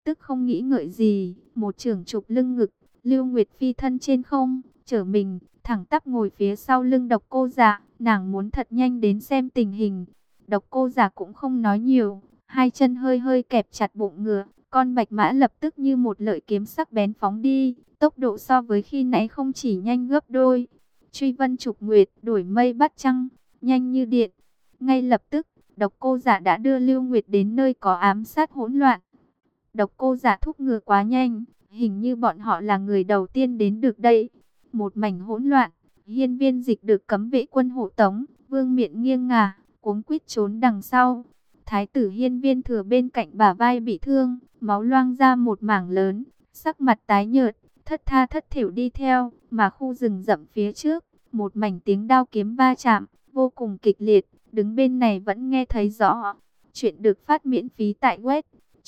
tức không nghĩ ngợi gì, một chưởng chụp lưng ngực, Lưu Nguyệt phi thân trên không, trở mình, thẳng tắp ngồi phía sau lưng Độc Cô Dạ, nàng muốn thật nhanh đến xem tình hình. Độc Cô Dạ cũng không nói nhiều, hai chân hơi hơi kẹp chặt bụng ngựa, con bạch mã lập tức như một lợi kiếm sắc bén phóng đi, tốc độ so với khi nãy không chỉ nhanh gấp đôi. Truy vân trục nguyệt, đuổi mây bắt trăng, nhanh như điện. Ngay lập tức, Độc Cô Dạ đã đưa Lưu Nguyệt đến nơi có ám sát hỗn loạn. Độc Cô Dạ thúc ngựa quá nhanh, hình như bọn họ là người đầu tiên đến được đây. Một mảnh hỗn loạn, Hiên Viên Dịch được cấm vệ quân hộ tống, vương miện nghiêng ngả, cuống quýt trốn đằng sau. Thái tử Hiên Viên Thừa bên cạnh bả vai bị thương, máu loang ra một mảng lớn, sắc mặt tái nhợt, thất tha thất thểu đi theo, mà khu rừng rậm phía trước, một mảnh tiếng đao kiếm va chạm, vô cùng kịch liệt, đứng bên này vẫn nghe thấy rõ. Chuyện được phát miễn phí tại web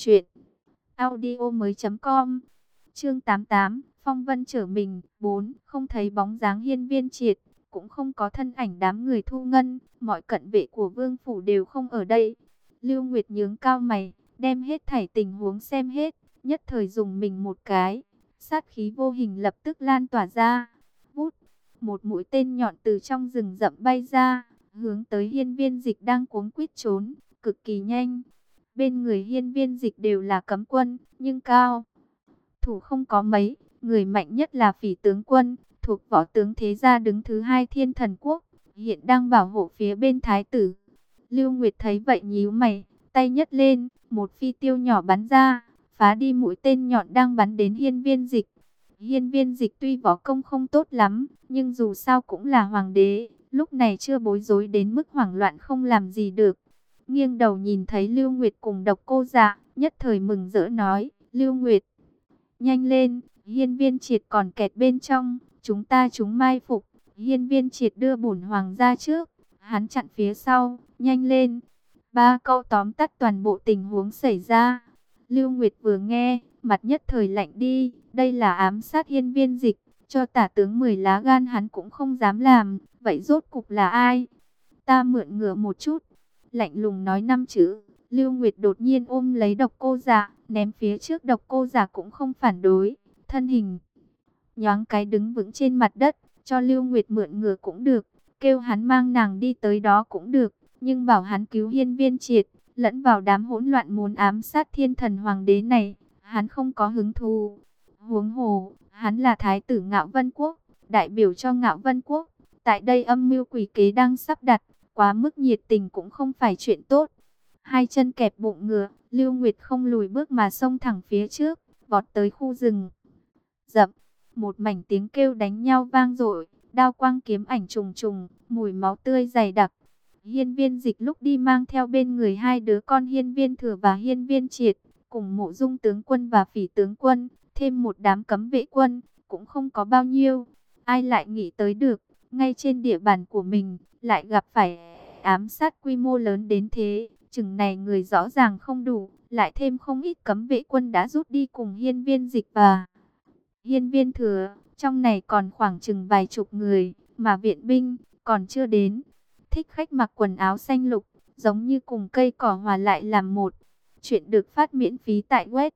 truyệnaudiomoi.com. Chương 88, Phong Vân trở mình. 4. Không thấy bóng dáng Hiên Viên Triệt, cũng không có thân ảnh đám người Thu Ngân, mọi cận vệ của vương phủ đều không ở đây. Lưu Nguyệt nhướng cao mày, đem hết thảy tình huống xem hết, nhất thời dùng mình một cái, sát khí vô hình lập tức lan tỏa ra. Vút, một mũi tên nhọn từ trong rừng rậm bay ra, hướng tới Hiên Viên Dịch đang cuống quýt trốn, cực kỳ nhanh. Bên người Hiên Viên Dịch đều là cấm quân, nhưng cao thủ không có mấy, người mạnh nhất là Phỉ tướng quân, thuộc võ tướng thế gia đứng thứ hai Thiên Thần Quốc, hiện đang bảo hộ phía bên thái tử. Lưu Nguyệt thấy vậy nhíu mày, tay nhấc lên, một phi tiêu nhỏ bắn ra, phá đi mũi tên nhọn đang bắn đến Hiên Viên Dịch. Hiên Viên Dịch tuy võ công không tốt lắm, nhưng dù sao cũng là hoàng đế, lúc này chưa bối rối đến mức hoảng loạn không làm gì được. Nghiêng đầu nhìn thấy Lưu Nguyệt cùng Độc Cô Dạ, nhất thời mừng rỡ nói, Lưu Nguyệt, nhanh lên, Hiên Viên Triệt còn kẹt bên trong, chúng mai phục. Hiên Viên Triệt đưa bổn hoàng ra trước, hắn chặn phía sau, nhanh lên. Ba câu tóm tắt toàn bộ tình huống xảy ra. Lưu Nguyệt vừa nghe, mặt nhất thời lạnh đi, đây là ám sát Hiên Viên Dịch, cho tả tướng 10 lá gan hắn cũng không dám làm, vậy rốt cục là ai? Ta mượn ngựa một chút, lạnh lùng nói 5 chữ. Lưu Nguyệt đột nhiên ôm lấy Độc Cô Dạ, ném phía trước. Độc Cô Dạ cũng không phản đối, thân hình nhoáng cái đứng vững trên mặt đất, cho Lưu Nguyệt mượn ngựa cũng được, kêu hắn mang nàng đi tới đó cũng được, nhưng bảo hắn cứu Hiên Viên Triệt, lẫn vào đám hỗn loạn muốn ám sát Thiên Thần Hoàng đế này, hắn không có hứng thú. Huống hồ, hắn là thái tử Ngạo Vân Quốc, đại biểu cho Ngạo Vân Quốc, tại đây âm mưu quỷ kế đang sắp đặt, quá mức nhiệt tình cũng không phải chuyện tốt. Hai chân kẹp bụng ngựa, Lưu Nguyệt không lùi bước mà xông thẳng phía trước, vọt tới khu rừng rậm. Một mảnh tiếng kêu đánh nhau vang dội, đao quang kiếm ảnh trùng trùng, mùi máu tươi dày đặc. Hiên Viên Dịch lúc đi mang theo bên người hai đứa con Hiên Viên Thừa và Hiên Viên Triệt, cùng Mộ Dung tướng quân và Phỉ tướng quân, thêm một đám cấm vệ quân, cũng không có bao nhiêu. Ai lại nghĩ tới được, ngay trên địa bàn của mình, lại gặp phải ám sát quy mô lớn đến thế. Chừng này người rõ ràng không đủ, lại thêm không ít cấm vệ quân đã rút đi cùng Hiên Viên Dịch và Hiên Viên Thừa, trong này còn khoảng chừng vài chục người, mà viện binh còn chưa đến. Thích Khách mặc quần áo xanh lục, giống như cùng cây cỏ hòa lại làm một. Chuyện được phát miễn phí tại web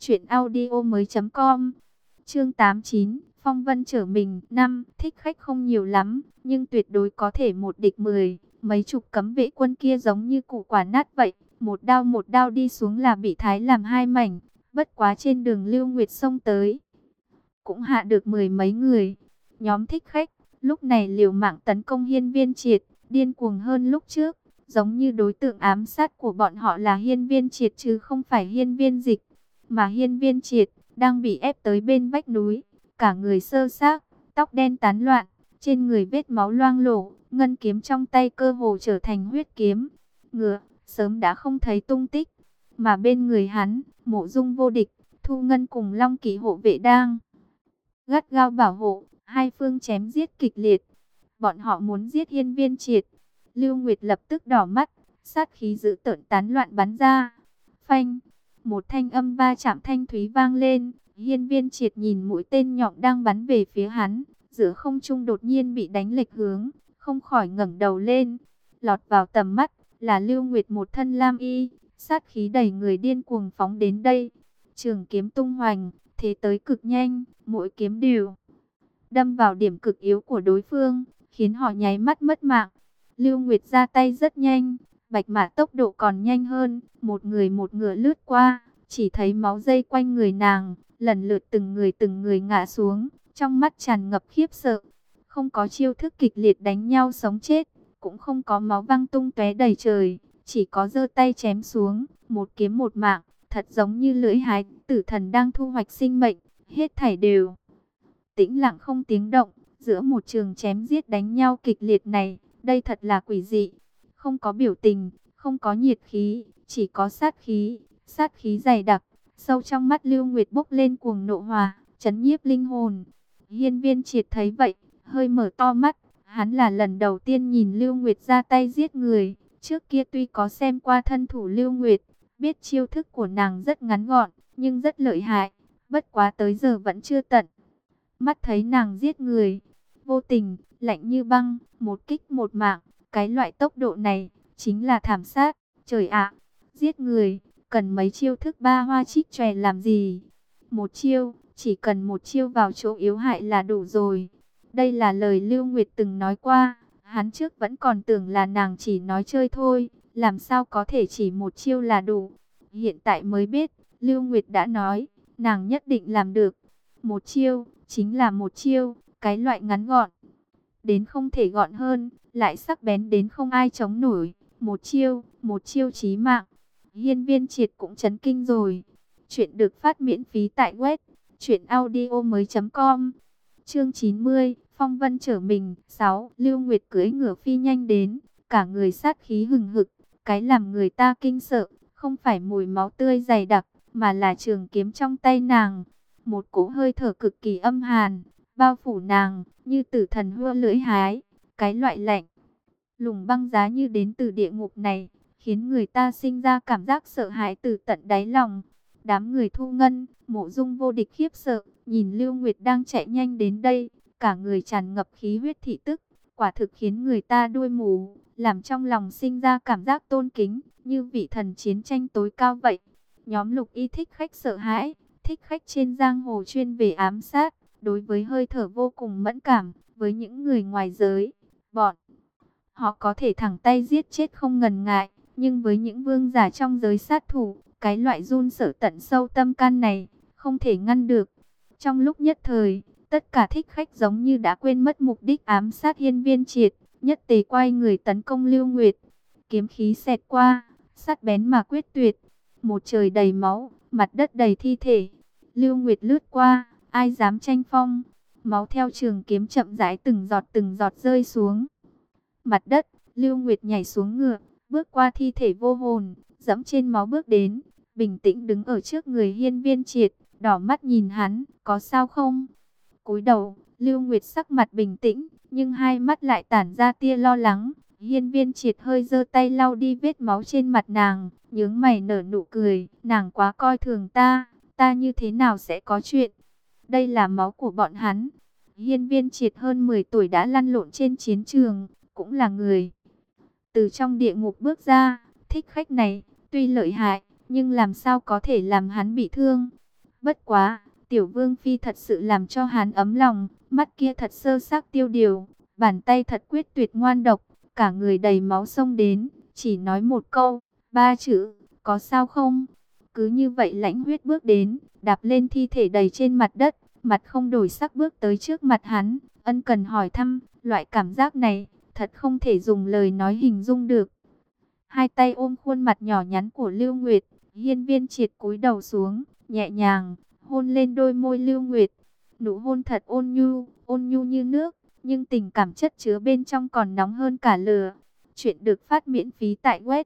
truyệnaudiomoi.com. Chương 89, Phong Vân trở mình. 5. Thích Khách không nhiều lắm, nhưng tuyệt đối có thể một địch 10. Mấy chục cấm vệ quân kia giống như củ quả nát vậy, một đao đi xuống là bị thái làm hai mảnh. Bất quá trên đường Lưu Nguyệt xông tới, cũng hạ được 10 mấy người. Nhóm Thích Khách lúc này liều mạng tấn công Hiên Viên Triệt, điên cuồng hơn lúc trước, giống như đối tượng ám sát của bọn họ là Hiên Viên Triệt chứ không phải Hiên Viên Dịch. Mà Hiên Viên Triệt đang bị ép tới bên vách núi, cả người xơ xác, tóc đen tán loạn, trên người vết máu loang lổ, ngân kiếm trong tay cơ hồ trở thành huyết kiếm. Ngựa sớm đã không thấy tung tích, mà bên người hắn, Mộ Dung vô địch, Thu Ngân cùng Long Kỵ hộ vệ đang gắt gao bảo hộ, hai phương chém giết kịch liệt. Bọn họ muốn giết Hiên Viên Triệt. Lưu Nguyệt lập tức đỏ mắt, sát khí dữ tợn tán loạn bắn ra. Phanh, một thanh âm va chạm thanh thúy vang lên. Hiên Viên Triệt nhìn mũi tên nhọn đang bắn về phía hắn, giữa không trung đột nhiên bị đánh lệch hướng, không khỏi ngẩng đầu lên. Lọt vào tầm mắt là Lưu Nguyệt một thân lam y, sát khí đầy người điên cuồng phóng đến đây. Trường kiếm tung hoành, thế tới cực nhanh, mỗi kiếm đều đâm vào điểm cực yếu của đối phương, khiến họ nháy mắt mất mạng. Lưu Nguyệt ra tay rất nhanh, Bạch Mã tốc độ còn nhanh hơn, một người một ngựa lướt qua, chỉ thấy máu dây quanh người nàng, lần lượt từng người ngã xuống, trong mắt tràn ngập khiếp sợ. Không có chiêu thức kịch liệt đánh nhau sống chết, cũng không có máu văng tung tóe đầy trời, chỉ có giơ tay chém xuống, một kiếm một mạng, thật giống như lưỡi hái tử thần đang thu hoạch sinh mệnh, hết thảy đều tĩnh lặng không tiếng động. Giữa một trường chém giết đánh nhau kịch liệt này, đây thật là quỷ dị. Không có biểu tình, không có nhiệt khí, chỉ có sát khí dày đặc. Sâu trong mắt Lưu Nguyệt bốc lên cuồng nộ hòa, chấn nhiếp linh hồn. Hiên Viên Triệt thấy vậy, hơi mở to mắt. Hắn là lần đầu tiên nhìn Lưu Nguyệt ra tay giết người. Trước kia tuy có xem qua thân thủ Lưu Nguyệt, biết chiêu thức của nàng rất ngắn gọn, nhưng rất lợi hại. Bất quá tới giờ vẫn chưa tận mắt thấy nàng giết người. Vô tình, lạnh như băng, một kích một mạng. Cái loại tốc độ này, chính là thảm sát. Trời ạ, giết người, cần mấy chiêu thức ba hoa trích chòe làm gì? Một chiêu, chỉ cần một chiêu vào chỗ yếu hại là đủ rồi. Đây là lời Lưu Nguyệt từng nói qua. Hắn trước vẫn còn tưởng là nàng chỉ nói chơi thôi. Làm sao có thể chỉ một chiêu là đủ? Hiện tại mới biết, Lưu Nguyệt đã nói, nàng nhất định làm được. Một chiêu, chính là một chiêu, cái loại ngắn gọn đến không thể gọn hơn, lại sắc bén đến không ai chống nổi. Một chiêu chí mạng. Hiên Viên Triệt cũng chấn kinh rồi. Chuyện được phát miễn phí tại web truyệnaudiomoi.com. Chương 90, Phong Vân trở mình. 6. Lưu Nguyệt cưỡi ngựa phi nhanh đến, cả người sát khí hừng hực. Cái làm người ta kinh sợ, không phải mùi máu tươi dày đặc, mà là trường kiếm trong tay nàng. Một cỗ hơi thở cực kỳ âm hàn bao phủ nàng, như tử thần hươu lưỡi hái. Cái loại lạnh lùng băng giá như đến từ địa ngục này, khiến người ta sinh ra cảm giác sợ hãi từ tận đáy lòng. Đám người Thu Ngân, Mộ Dung vô địch khiếp sợ, nhìn Lưu Nguyệt đang chạy nhanh đến đây, cả người tràn ngập khí huyết thị tức, quả thực khiến người ta đuôi mù, làm trong lòng sinh ra cảm giác tôn kính, như vị thần chiến tranh tối cao vậy. Nhóm Lục Y thích khách sợ hãi, thích khách trên giang hồ chuyên về ám sát, đối với hơi thở vô cùng mẫn cảm, với những người ngoài giới, bọn họ có thể thẳng tay giết chết không ngần ngại, nhưng với những vương giả trong giới sát thủ, cái loại run sợ tận sâu tâm can này, không thể ngăn được. Trong lúc nhất thời, tất cả thích khách giống như đã quên mất mục đích ám sát Hiên Viên Triệt, nhất tề quay người tấn công Lưu Nguyệt. Kiếm khí xẹt qua, sắc bén mà quyết tuyệt, một trời đầy máu, mặt đất đầy thi thể. Lưu Nguyệt lướt qua, ai dám tranh phong, máu theo trường kiếm chậm rãi từng giọt rơi xuống mặt đất. Lưu Nguyệt nhảy xuống ngựa, bước qua thi thể vô hồn, dẫm trên máu bước đến, bình tĩnh đứng ở trước người Hiên Viên Triệt, đỏ mắt nhìn hắn, có sao không? Cúi đầu, Lưu Nguyệt sắc mặt bình tĩnh, nhưng hai mắt lại tản ra tia lo lắng. Hiên Viên Triệt hơi giơ tay lau đi vết máu trên mặt nàng, nhướng mày nở nụ cười, nàng quá coi thường ta như thế nào sẽ có chuyện? Đây là máu của bọn hắn. Hiên Viên Triệt hơn 10 tuổi đã lăn lộn trên chiến trường, cũng là người từ trong địa ngục bước ra. Thích khách này tuy lợi hại, nhưng làm sao có thể làm hắn bị thương? Bất quá, Tiểu Vương Phi thật sự làm cho hắn ấm lòng, mắt kia thật sơ sắc tiêu điều, bàn tay thật quyết tuyệt ngoan độc, cả người đầy máu xông đến, chỉ nói một câu, 3 chữ, có sao không? Cứ như vậy lãnh huyết bước đến, đạp lên thi thể đầy trên mặt đất, mặt không đổi sắc bước tới trước mặt hắn, ân cần hỏi thăm. Loại cảm giác này, thật không thể dùng lời nói hình dung được. Hai tay ôm khuôn mặt nhỏ nhắn của Lưu Nguyệt, Hiên Viên Triệt cúi đầu xuống, nhẹ nhàng hôn lên đôi môi Lưu Nguyệt. Nụ hôn thật ôn nhu như nước, nhưng tình cảm chất chứa bên trong còn nóng hơn cả lửa. Chuyện được phát miễn phí tại web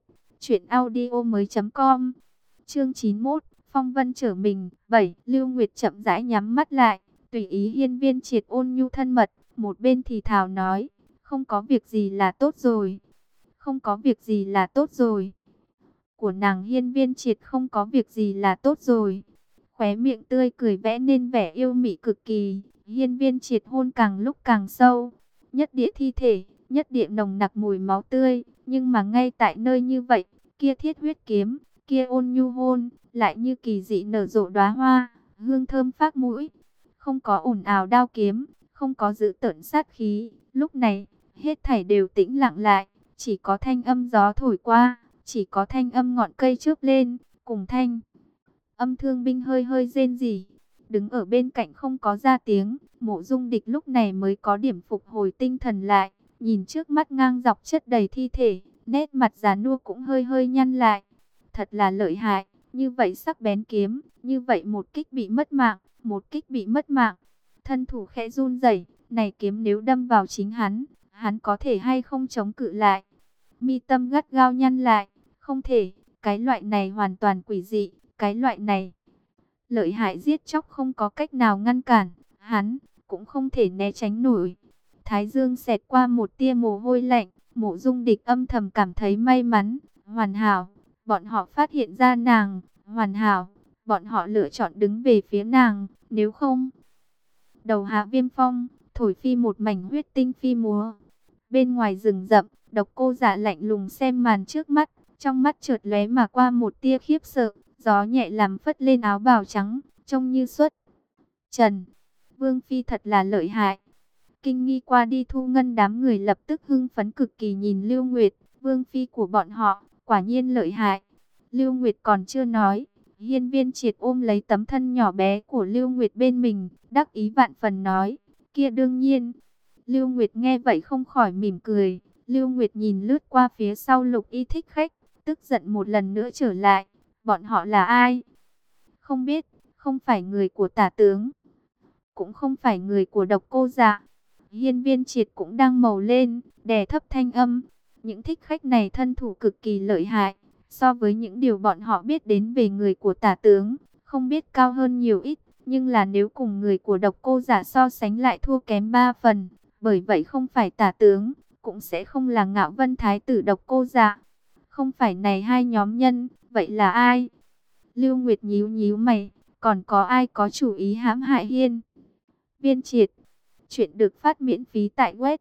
truyệnaudiomoi.com. Chương 91, Phong Vân trở mình. 7. Lưu Nguyệt chậm rãi nhắm mắt lại, tùy ý Hiên Viên Triệt ôn nhu thân mật, một bên thì thào nói, không có việc gì là tốt rồi. Không có việc gì là tốt rồi. Của nàng Hiên Viên Triệt không có việc gì là tốt rồi. Khóe miệng tươi cười vẽ nên vẻ yêu mị cực kỳ. Hiên Viên Triệt hôn càng lúc càng sâu. Nhất địa thi thể, nhất địa nồng nặc mùi máu tươi. Nhưng mà ngay tại nơi như vậy, kia thiết huyết kiếm, kia ôn nhu hôn, lại như kỳ dị nở rộ đóa hoa, hương thơm phác mũi. Không có ồn ào đao kiếm, không có dữ tợn sát khí. Lúc này, hết thảy đều tĩnh lặng lại, chỉ có thanh âm gió thổi qua, chỉ có thanh âm ngọn cây chớp lên, cùng thanh âm thương binh hơi hơi rên rỉ. Đứng ở bên cạnh không có ra tiếng, Mộ Dung Địch lúc này mới có điểm phục hồi tinh thần lại, nhìn trước mắt ngang dọc chất đầy thi thể, nét mặt già nua cũng hơi hơi nhăn lại. Thật là lợi hại, như vậy sắc bén kiếm, như vậy một kích bị mất mạng, một kích bị mất mạng. Thân thủ khẽ run rẩy, này kiếm nếu đâm vào chính hắn có thể hay không chống cự lại. Mi tâm gắt gao nhăn lại, không thể, cái loại này hoàn toàn quỷ dị, cái loại này lợi hại giết chóc không có cách nào ngăn cản, hắn cũng không thể né tránh nổi. Thái Dương xẹt qua một tia mồ hôi lạnh, Mộ Dung Địch âm thầm cảm thấy may mắn, hoàn hảo, bọn họ phát hiện ra nàng, hoàn hảo, bọn họ lựa chọn đứng về phía nàng, nếu không, đầu hạ viêm phong, thổi phi một mảnh huyết tinh phi múa. Bên ngoài rừng rậm, Độc Cô Dạ lạnh lùng xem màn trước mắt, trong mắt chợt lóe mà qua một tia khiếp sợ, gió nhẹ làm phất lên áo bào trắng, trông như xuất trần. Vương phi thật là lợi hại. Kinh nghi qua đi Thu Ngân đám người lập tức hưng phấn cực kỳ nhìn Lưu Nguyệt, vương phi của bọn họ, quả nhiên lợi hại. Lưu Nguyệt còn chưa nói, Hiên Viên Triệt ôm lấy tấm thân nhỏ bé của Lưu Nguyệt bên mình, đắc ý vạn phần nói, kia đương nhiên. Lưu Nguyệt nghe vậy không khỏi mỉm cười, Lưu Nguyệt nhìn lướt qua phía sau Lục Y thích khách, tức giận một lần nữa trở lại, bọn họ là ai? Không biết, không phải người của Tả tướng, cũng không phải người của Độc Cô Dạ. Hiên Viên Triệt cũng đang màu lên, đè thấp thanh âm. Những thích khách này thân thủ cực kỳ lợi hại, so với những điều bọn họ biết đến về người của Tả tướng, không biết cao hơn nhiều ít, nhưng là nếu cùng người của Độc Cô Dạ so sánh lại thua kém 3 phần, bởi vậy không phải Tả tướng, cũng sẽ không là Ngạo Vân Thái tử Độc Cô Dạ. Không phải này hai nhóm nhân, vậy là ai? Lưu Nguyệt nhíu nhíu mày, còn có ai có chủ ý hãm hại Hiên Viên Triệt? Chuyện được phát miễn phí tại web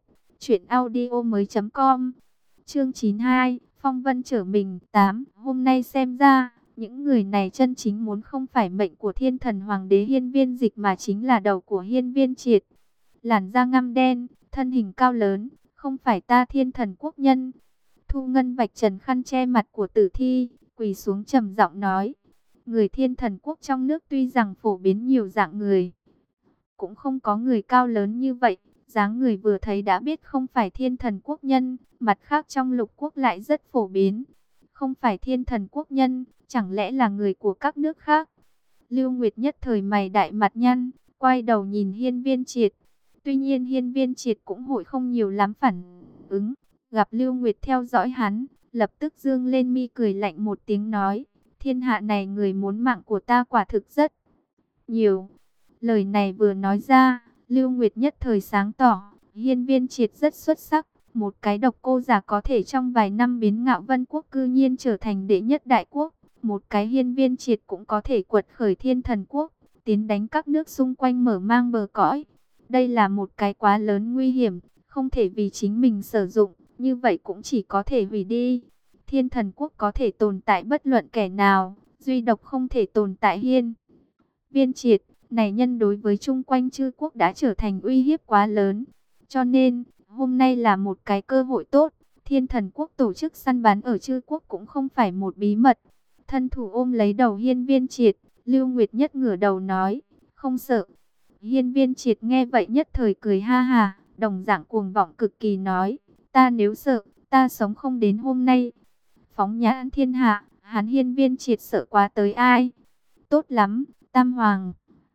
truyệnaudiomoi.com. Chương 92, Phong Vân trở mình 8. Hôm nay xem ra, những người này chân chính muốn không phải mệnh của Thiên Thần Hoàng đế Hiên Viên Dịch mà chính là đầu của Hiên Viên Triệt. Làn da ngăm đen, thân hình cao lớn, không phải ta Thiên Thần quốc nhân. Thu Ngân vạch trần khăn che mặt của Tử Thi, quỳ xuống trầm giọng nói, người Thiên Thần quốc trong nước tuy rằng phổ biến nhiều dạng người, cũng không có người cao lớn như vậy, dáng người vừa thấy đã biết không phải Thiên Thần quốc nhân, mặt khác trong lục quốc lại rất phổ biến. Không phải Thiên Thần quốc nhân, chẳng lẽ là người của các nước khác? Lưu Nguyệt nhất thời mày đại mặt nhăn, quay đầu nhìn Hiên Viên Triệt. Tuy nhiên Hiên Viên Triệt cũng hội không nhiều lắm phản ứng, gặp Lưu Nguyệt theo dõi hắn, lập tức dương lên mi cười lạnh một tiếng nói, thiên hạ này người muốn mạng của ta quả thực rất nhiều. Lời này vừa nói ra, Lưu Nguyệt nhất thời sáng tỏ, Hiên Viên Triệt rất xuất sắc, một cái Độc Cô Giả có thể trong vài năm biến Ngạo Vân quốc cư nhiên trở thành đệ nhất đại quốc, một cái Hiên Viên Triệt cũng có thể quật khởi Thiên Thần quốc, tiến đánh các nước xung quanh mở mang bờ cõi. Đây là một cái quá lớn nguy hiểm, không thể vì chính mình sử dụng, như vậy cũng chỉ có thể hủy đi. Thiên Thần quốc có thể tồn tại bất luận kẻ nào, duy độc không thể tồn tại Hiên Viên Triệt. Này nhân đối với chung quanh chư quốc đã trở thành uy hiếp quá lớn. Cho nên, hôm nay là một cái cơ hội tốt. Thiên Thần quốc tổ chức săn bắn ở chư quốc cũng không phải một bí mật. Thân thủ ôm lấy đầu Hiên Viên Triệt, Lưu Nguyệt nhất ngửa đầu nói, không sợ. Hiên Viên Triệt nghe vậy nhất thời cười ha hà, đồng dạng cuồng vọng cực kỳ nói, ta nếu sợ, ta sống không đến hôm nay. Phóng nhãn thiên hạ, hắn Hiên Viên Triệt sợ quá tới ai? Tốt lắm, Tam Hoàng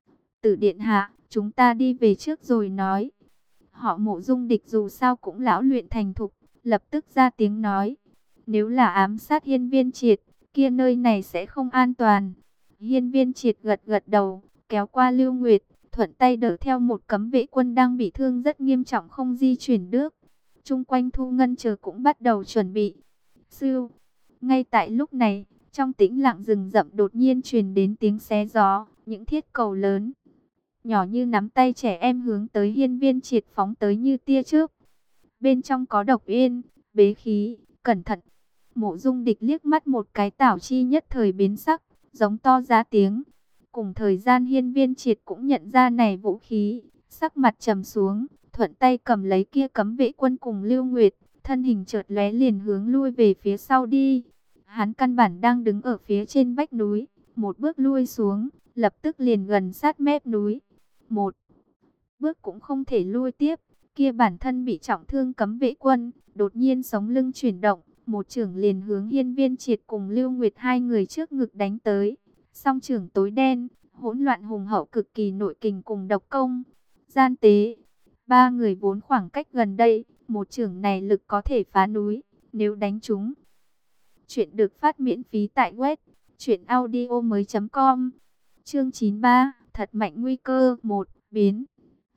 Tử điện hạ, chúng ta đi về trước rồi nói. Họ Mộ Dung Địch dù sao cũng lão luyện thành thục, lập tức ra tiếng nói, nếu là ám sát Hiên Viên Triệt, kia nơi này sẽ không an toàn. Hiên Viên Triệt gật gật đầu, kéo qua Lưu Nguyệt, thuận tay đỡ theo một cấm vệ quân đang bị thương rất nghiêm trọng không di chuyển được. Chung quanh Thu Ngân chờ cũng bắt đầu chuẩn bị. Sưu, ngay tại lúc này, trong tĩnh lặng rừng rậm đột nhiên truyền đến tiếng xé gió, những thiết cầu lớn nhỏ như nắm tay trẻ em hướng tới Hiên Viên Triệt phóng tới như tia chớp. Bên trong có độc yên, bế khí, cẩn thận. Mộ Dung Địch liếc mắt một cái, Tảo Chi nhất thời biến sắc, giống to ra tiếng. Cùng thời gian Hiên Viên Triệt cũng nhận ra này vũ khí, sắc mặt trầm xuống, thuận tay cầm lấy kia cấm vệ quân cùng Lưu Nguyệt, thân hình chợt lóe liền hướng lui về phía sau đi. Hắn căn bản đang đứng ở phía trên vách núi, một bước lui xuống, lập tức liền gần sát mép núi. Một bước cũng không thể lui tiếp, kia bản thân bị trọng thương cấm vệ quân, đột nhiên sống lưng chuyển động, một chưởng liền hướng Hiên Viên Triệt cùng Lưu Nguyệt hai người trước ngực đánh tới. Song chưởng tối đen, hỗn loạn hùng hậu cực kỳ nội kình cùng độc công. Gian tế, ba người vốn khoảng cách gần đây, một chưởng này lực có thể phá núi, nếu đánh trúng. Chuyện được phát miễn phí tại web truyệnaudiomoi.com. Chương 93, thật mạnh nguy cơ, một biến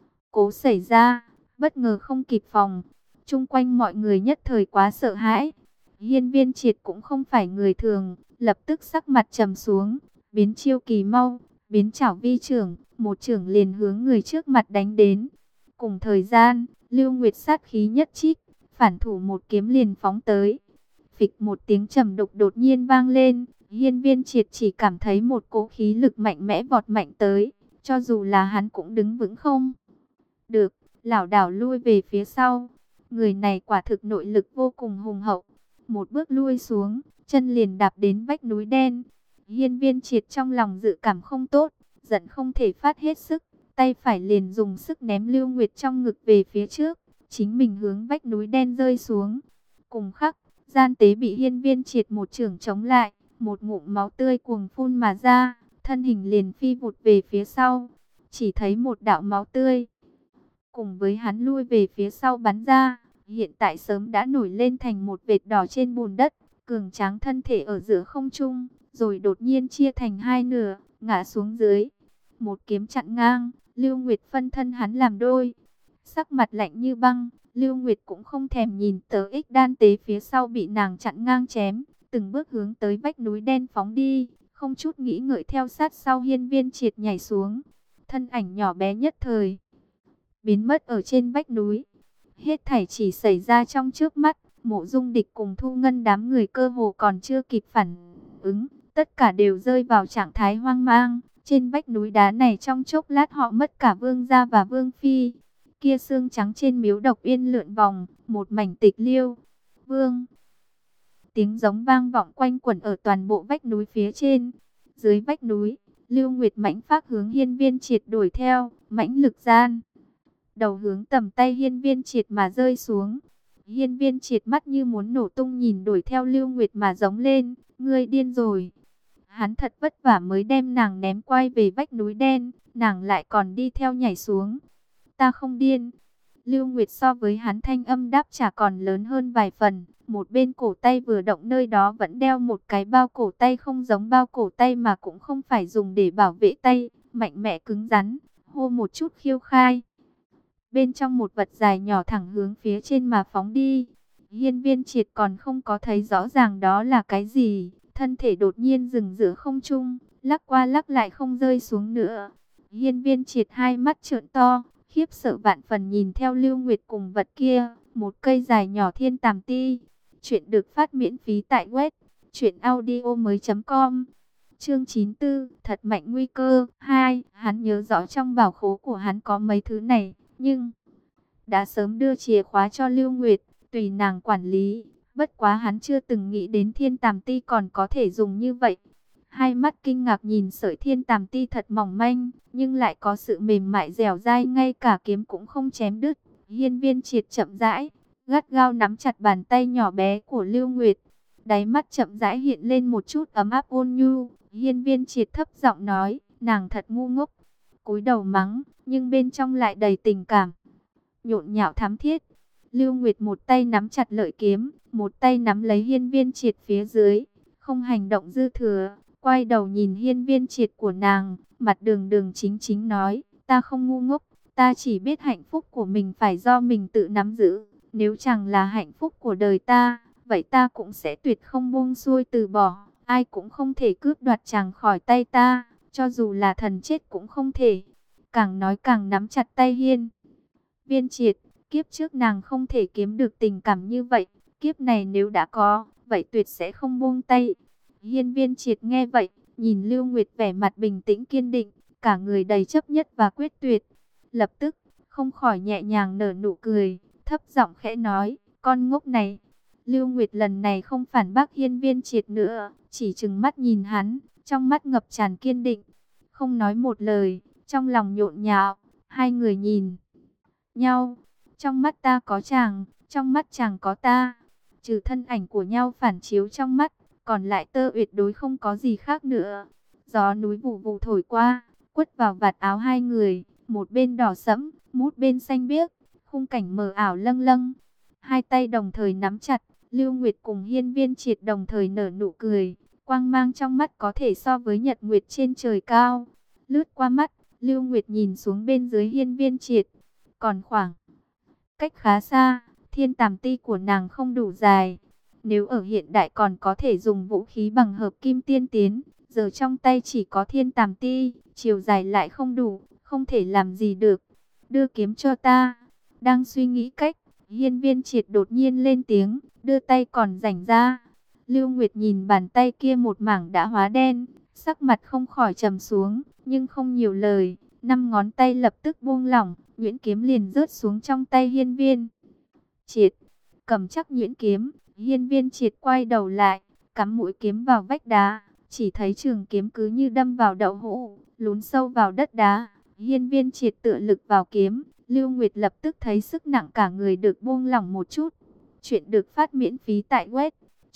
cố xảy ra, bất ngờ không kịp phòng, chung quanh mọi người nhất thời quá sợ hãi. Hiên Viên Triệt cũng không phải người thường, lập tức sắc mặt trầm xuống, biến chiêu kỳ mau, biến chảo vi chưởng, một chưởng liền hướng người trước mặt đánh đến. Cùng thời gian, Lưu Nguyệt sát khí nhất trích, phản thủ một kiếm liền phóng tới. Phịch một tiếng trầm đục đột nhiên vang lên, Hiên Viên Triệt chỉ cảm thấy một cỗ khí lực mạnh mẽ vọt mạnh tới, cho dù là hắn cũng đứng vững không được, lảo đảo lui về phía sau. Người này quả thực nội lực vô cùng hùng hậu, một bước lui xuống, chân liền đạp đến vách núi đen. Hiên Viên Triệt trong lòng dự cảm không tốt, giận không thể phát hết sức, tay phải liền dùng sức ném Lưu Nguyệt trong ngực về phía trước, chính mình hướng vách núi đen rơi xuống. Cùng khắc, Gian Tế bị Hiên Viên Triệt một chưởng chống lại, một ngụm máu tươi cuồng phun mà ra, thân hình liền phi vụt về phía sau, chỉ thấy một đạo máu tươi cùng với hắn lui về phía sau bắn ra, hiện tại sớm đã nổi lên thành một vệt đỏ trên bùn đất, cường tráng thân thể ở giữa không trung, rồi đột nhiên chia thành hai nửa, ngã xuống dưới. Một kiếm chặn ngang, Lưu Nguyệt phân thân hắn làm đôi. Sắc mặt lạnh như băng, Lưu Nguyệt cũng không thèm nhìn tớ ích đan tế phía sau bị nàng chặn ngang chém, từng bước hướng tới vách núi đen phóng đi, không chút nghĩ ngợi theo sát sau Hiên Viên Triệt nhảy xuống. Thân ảnh nhỏ bé nhất thời biến mất ở trên vách núi. Hết thảy chỉ xảy ra trong trước mắt, Mộ Dung Địch cùng Thu Ngân đám người cơ hồ còn chưa kịp phản ứng, tất cả đều rơi vào trạng thái hoang mang. Trên vách núi đá này trong chốc lát họ mất cả vương gia và vương phi. Kia xương trắng trên miếu độc yên lượn vòng, một mảnh tịch liêu. Vương, tiếng giống vang vọng quanh quẩn ở toàn bộ vách núi phía trên. Dưới vách núi, Lưu Nguyệt mãnh phát hướng Hiên Viên Triệt đuổi theo, mãnh lực gian đầu hướng tầm tay Hiên Viên Triệt mà rơi xuống. Hiên Viên Triệt mắt như muốn nổ tung nhìn đuổi theo Lưu Nguyệt mà giống lên, ngươi điên rồi. Hắn thật vất vả mới đem nàng ném quay về vách núi đen, nàng lại còn đi theo nhảy xuống. Ta không điên. Lưu Nguyệt so với hắn thanh âm đáp trả còn lớn hơn vài phần, một bên cổ tay vừa động nơi đó vẫn đeo một cái bao cổ tay không giống bao cổ tay mà cũng không phải dùng để bảo vệ tay, mạnh mẽ cứng rắn, hô một chút khiêu khai. Bên trong một vật dài nhỏ thẳng hướng phía trên mà phóng đi. Hiên Viên Triệt còn không có thấy rõ ràng đó là cái gì, thân thể đột nhiên dừng giữa không trung, lắc qua lắc lại không rơi xuống nữa. Hiên Viên Triệt hai mắt trợn to, khiếp sợ vạn phần nhìn theo Lưu Nguyệt cùng vật kia, một cây dài nhỏ thiên tàm ti. Chuyện được phát miễn phí tại web truyệnaudiomoi.com. Chương 94, thật mạnh nguy cơ. 2, hắn nhớ rõ trong bảo khố của hắn có mấy thứ này, nhưng đã sớm đưa chìa khóa cho Lưu Nguyệt, tùy nàng quản lý. Bất quá hắn chưa từng nghĩ đến thiên tàm ti còn có thể dùng như vậy. Hai mắt kinh ngạc nhìn sợi thiên tàm ti thật mỏng manh, nhưng lại có sự mềm mại dẻo dai, ngay cả kiếm cũng không chém đứt. Hiên Viên Triệt chậm rãi, gắt gao nắm chặt bàn tay nhỏ bé của Lưu Nguyệt. Đáy mắt chậm rãi hiện lên một chút ấm áp ôn nhu. Hiên Viên Triệt thấp giọng nói, nàng thật ngu ngốc. Cúi đầu mắng, nhưng bên trong lại đầy tình cảm, nhộn nhạo thắm thiết. Lưu Nguyệt một tay nắm chặt lợi kiếm, một tay nắm lấy Hiên Viên Triệt phía dưới, không hành động dư thừa, quay đầu nhìn Hiên Viên Triệt của nàng, mặt đường đường chính chính nói, ta không ngu ngốc, ta chỉ biết hạnh phúc của mình phải do mình tự nắm giữ, nếu chẳng là hạnh phúc của đời ta, vậy ta cũng sẽ tuyệt không buông xuôi từ bỏ, ai cũng không thể cướp đoạt chàng khỏi tay ta, cho dù là thần chết cũng không thể. Càng nói càng nắm chặt tay Hiên Viên Triệt. Kiếp trước nàng không thể kiếm được tình cảm như vậy, kiếp này nếu đã có, vậy tuyệt sẽ không buông tay. Hiên Viên Triệt nghe vậy, nhìn Lưu Nguyệt vẻ mặt bình tĩnh kiên định, cả người đầy chấp nhất và quyết tuyệt. Lập tức, không khỏi nhẹ nhàng nở nụ cười, thấp giọng khẽ nói, con ngốc này. Lưu Nguyệt lần này không phản bác Hiên Viên Triệt nữa, chỉ trừng mắt nhìn hắn, trong mắt ngập tràn kiên định, không nói một lời, trong lòng nhộn nhạo. Hai người nhìn nhau, trong mắt ta có chàng, trong mắt chàng có ta, trừ thân ảnh của nhau phản chiếu trong mắt, còn lại Tơ Uyệt đối không có gì khác nữa. Gió núi vụ vụ thổi qua, quất vào vạt áo hai người, một bên đỏ sẫm, một bên xanh biếc, khung cảnh mờ ảo lâng lâng. Hai tay đồng thời nắm chặt, Lưu Nguyệt cùng Hiên Viên Triệt đồng thời nở nụ cười, quang mang trong mắt có thể so với nhật nguyệt trên trời cao. Lướt qua mắt, Lưu Nguyệt nhìn xuống bên dưới Hiên Viên Triệt, còn khoảng cách khá xa, thiên tàm ti của nàng không đủ dài. Nếu ở hiện đại còn có thể dùng vũ khí bằng hợp kim tiên tiến, giờ trong tay chỉ có thiên tàm ti, chiều dài lại không đủ, không thể làm gì được. Đưa kiếm cho ta. Đang suy nghĩ cách, Hiên Viên Triệt đột nhiên lên tiếng, đưa tay còn rảnh ra. Lưu Nguyệt nhìn bàn tay kia một mảng đã hóa đen, sắc mặt không khỏi trầm xuống, nhưng không nhiều lời. Năm ngón tay lập tức buông lỏng, nhuyễn kiếm liền rớt xuống trong tay Hiên Viên Triệt. Cầm chắc nhuyễn kiếm, Hiên Viên Triệt quay đầu lại, cắm mũi kiếm vào vách đá, chỉ thấy trường kiếm cứ như đâm vào đậu hũ, lún sâu vào đất đá. Hiên Viên Triệt tựa lực vào kiếm, Lưu Nguyệt lập tức thấy sức nặng cả người được buông lỏng một chút. Chuyện được phát miễn phí tại web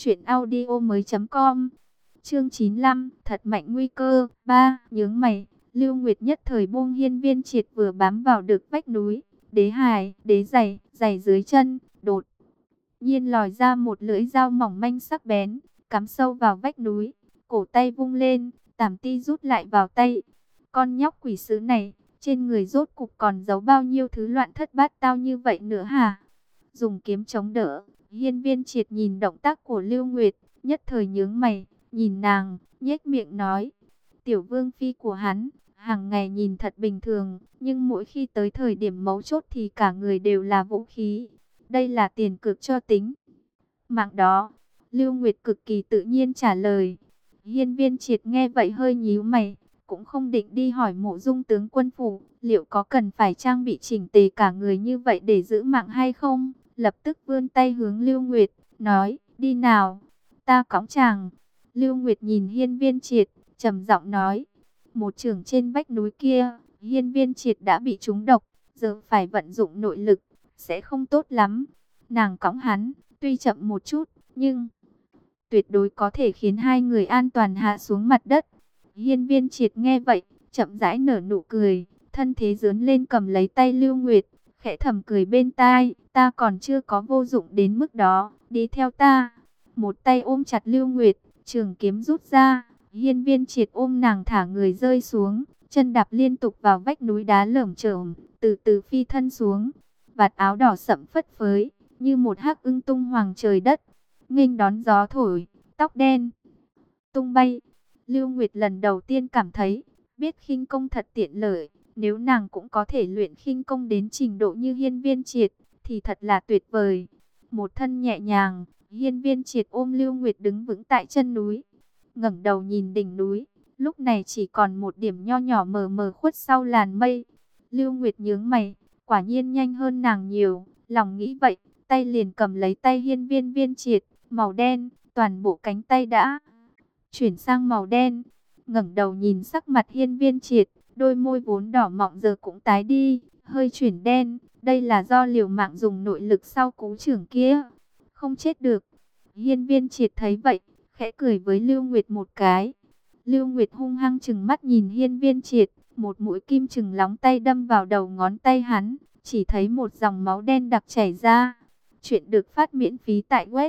truyệnaudiomoi.com. Chương 95, thật mạnh nguy cơ. 3. Nhướng mày, Lưu Nguyệt nhất thời buông Hiên Viên Triệt vừa bám vào được vách núi, đế hài, đế giày, giày dưới chân, đột nhiên lòi ra một lưỡi dao mỏng manh sắc bén, cắm sâu vào vách núi. Cổ tay vung lên, tàm ti rút lại vào tay. Con nhóc quỷ sứ này, trên người rốt cục còn giấu bao nhiêu thứ loạn thất bát tao như vậy nữa hả? Dùng kiếm chống đỡ, Hiên Viên Triệt nhìn động tác của Lưu Nguyệt, nhất thời nhướng mày, nhìn nàng, nhếch miệng nói, tiểu vương phi của hắn, hàng ngày nhìn thật bình thường, nhưng mỗi khi tới thời điểm mấu chốt thì cả người đều là vũ khí. Đây là tiền cược cho tính mạng đó. Lưu Nguyệt cực kỳ tự nhiên trả lời. Hiên Viên Triệt nghe vậy hơi nhíu mày, cũng không định đi hỏi Mộ Dung tướng quân phủ, liệu có cần phải trang bị chỉnh tề cả người như vậy để giữ mạng hay không. Lập tức vươn tay hướng Lưu Nguyệt, nói, đi nào, ta cõng chàng. Lưu Nguyệt nhìn Hiên Viên Triệt, trầm giọng nói, một chưởng trên vách núi kia, Hiên Viên Triệt đã bị trúng độc, giờ phải vận dụng nội lực, sẽ không tốt lắm. Nàng cõng hắn, tuy chậm một chút, nhưng tuyệt đối có thể khiến hai người an toàn hạ xuống mặt đất. Hiên Viên Triệt nghe vậy, chậm rãi nở nụ cười, thân thế dướn lên cầm lấy tay Lưu Nguyệt, khẽ thầm cười bên tai, ta còn chưa có vô dụng đến mức đó, đi theo ta. Một tay ôm chặt Lưu Nguyệt, trường kiếm rút ra, Hiên Viên Triệt ôm nàng thả người rơi xuống, chân đạp liên tục vào vách núi đá lởm chởm, từ từ phi thân xuống. Vạt áo đỏ sẫm phất phới, như một hắc ưng tung hoàng trời đất, nghênh đón gió thổi, tóc đen tung bay. Lưu Nguyệt lần đầu tiên cảm thấy, biết khinh công thật tiện lợi. Nếu nàng cũng có thể luyện khinh công đến trình độ như Hiên Viên Triệt, thì thật là tuyệt vời. Một thân nhẹ nhàng, Hiên Viên Triệt ôm Lưu Nguyệt đứng vững tại chân núi, ngẩng đầu nhìn đỉnh núi. Lúc này chỉ còn một điểm nho nhỏ mờ mờ khuất sau làn mây. Lưu Nguyệt nhướng mày, quả nhiên nhanh hơn nàng nhiều. Lòng nghĩ vậy, tay liền cầm lấy tay Hiên Viên Triệt, màu đen, toàn bộ cánh tay đã chuyển sang màu đen. Ngẩng đầu nhìn sắc mặt Hiên Viên Triệt, đôi môi vốn đỏ mọng giờ cũng tái đi, hơi chuyển đen. Đây là do liều mạng dùng nội lực sau cú chưởng kia, không chết được. Hiên Viên Triệt thấy vậy, khẽ cười với Lưu Nguyệt một cái. Lưu Nguyệt hung hăng trừng mắt nhìn Hiên Viên Triệt, một mũi kim chừng lóng tay đâm vào đầu ngón tay hắn, chỉ thấy một dòng máu đen đặc chảy ra. Chuyện được phát miễn phí tại web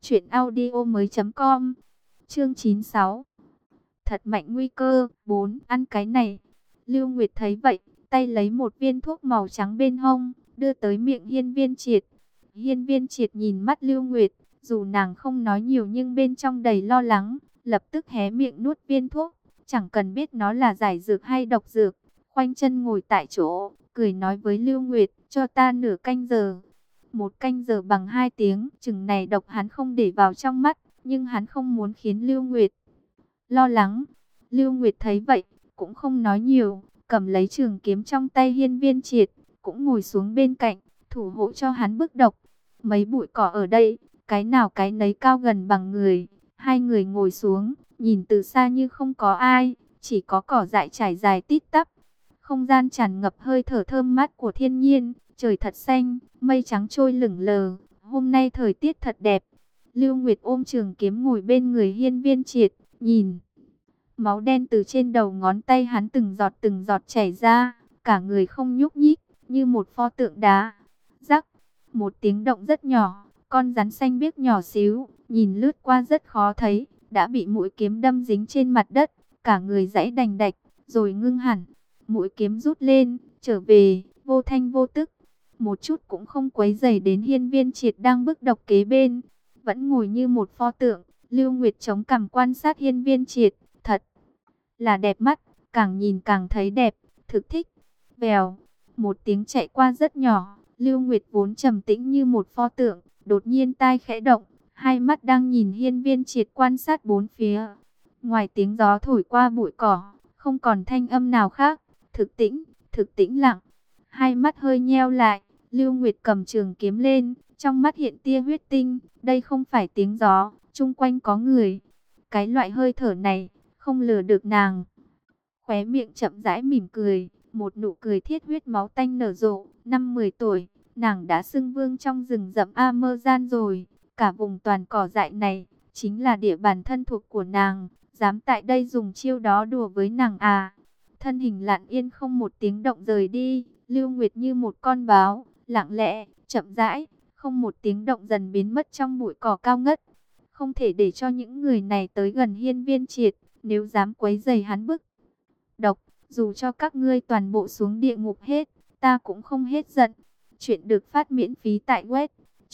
truyệnaudiomoi.com. Chương 96. Thật mạnh nguy cơ. 4. Ăn cái này. Lưu Nguyệt thấy vậy, tay lấy một viên thuốc màu trắng bên hông, đưa tới miệng Hiên Viên Triệt. Hiên Viên Triệt nhìn mắt Lưu Nguyệt, dù nàng không nói nhiều nhưng bên trong đầy lo lắng, lập tức hé miệng nuốt viên thuốc, chẳng cần biết nó là giải dược hay độc dược, khoanh chân ngồi tại chỗ, cười nói với Lưu Nguyệt, cho ta nửa canh giờ. 1 canh giờ bằng 2 tiếng, chừng này độc hắn không để vào trong mắt, nhưng hắn không muốn khiến Lưu Nguyệt lo lắng. Lưu Nguyệt thấy vậy, cũng không nói nhiều, cầm lấy trường kiếm trong tay Hiên Viên Triệt, cũng ngồi xuống bên cạnh, thủ hộ cho hắn bức độc. Mấy bụi cỏ ở đây, cái nào cái nấy cao gần bằng người. Hai người ngồi xuống, nhìn từ xa như không có ai, chỉ có cỏ dại trải dài tít tắp. Không gian tràn ngập hơi thở thơm mát của thiên nhiên, trời thật xanh, mây trắng trôi lững lờ. Hôm nay thời tiết thật đẹp. Lưu Nguyệt ôm trường kiếm ngồi bên người Hiên Viên Triệt, nhìn. Máu đen từ trên đầu ngón tay hắn từng giọt chảy ra, cả người không nhúc nhích, như một pho tượng đá. Rắc, một tiếng động rất nhỏ, con rắn xanh biếc nhỏ xíu, nhìn lướt qua rất khó thấy, đã bị mũi kiếm đâm dính trên mặt đất, cả người giãy đành đạch, rồi ngưng hẳn. Mũi kiếm rút lên, trở về, vô thanh vô tức, một chút cũng không quấy rầy đến Hiên Viên Triệt đang bức độc kế bên, vẫn ngồi như một pho tượng. Lưu Nguyệt chống cằm quan sát Hiên Viên Triệt, thật là đẹp mắt, càng nhìn càng thấy đẹp, thực thích. Vèo, một tiếng chạy qua rất nhỏ, Lưu Nguyệt vốn trầm tĩnh như một pho tượng, đột nhiên tai khẽ động, hai mắt đang nhìn Hiên Viên Triệt quan sát bốn phía. Ngoài tiếng gió thổi qua bụi cỏ, không còn thanh âm nào khác, thực tĩnh lặng. Hai mắt hơi nheo lại, Lưu Nguyệt cầm trường kiếm lên, trong mắt hiện tia huyết tinh, đây không phải tiếng gió, chung quanh có người. Cái loại hơi thở này, không lừa được nàng. Khóe miệng chậm rãi mỉm cười, một nụ cười thiết huyết máu tanh nở rộ. Năm 10 tuổi, nàng đã xưng vương trong rừng rậm Amazon rồi. Cả vùng toàn cỏ dại này, chính là địa bàn thân thuộc của nàng. Dám tại đây dùng chiêu đó đùa với nàng à? Thân hình lặng yên không một tiếng động rời đi. Lưu Nguyệt như một con báo, lặng lẽ, chậm rãi, không một tiếng động dần biến mất trong bụi cỏ cao ngất. Không thể để cho những người này tới gần Hiên Viên Triệt, nếu dám quấy rầy hắn bức độc, dù cho các ngươi toàn bộ xuống địa ngục hết, ta cũng không hết giận. Chuyện được phát miễn phí tại web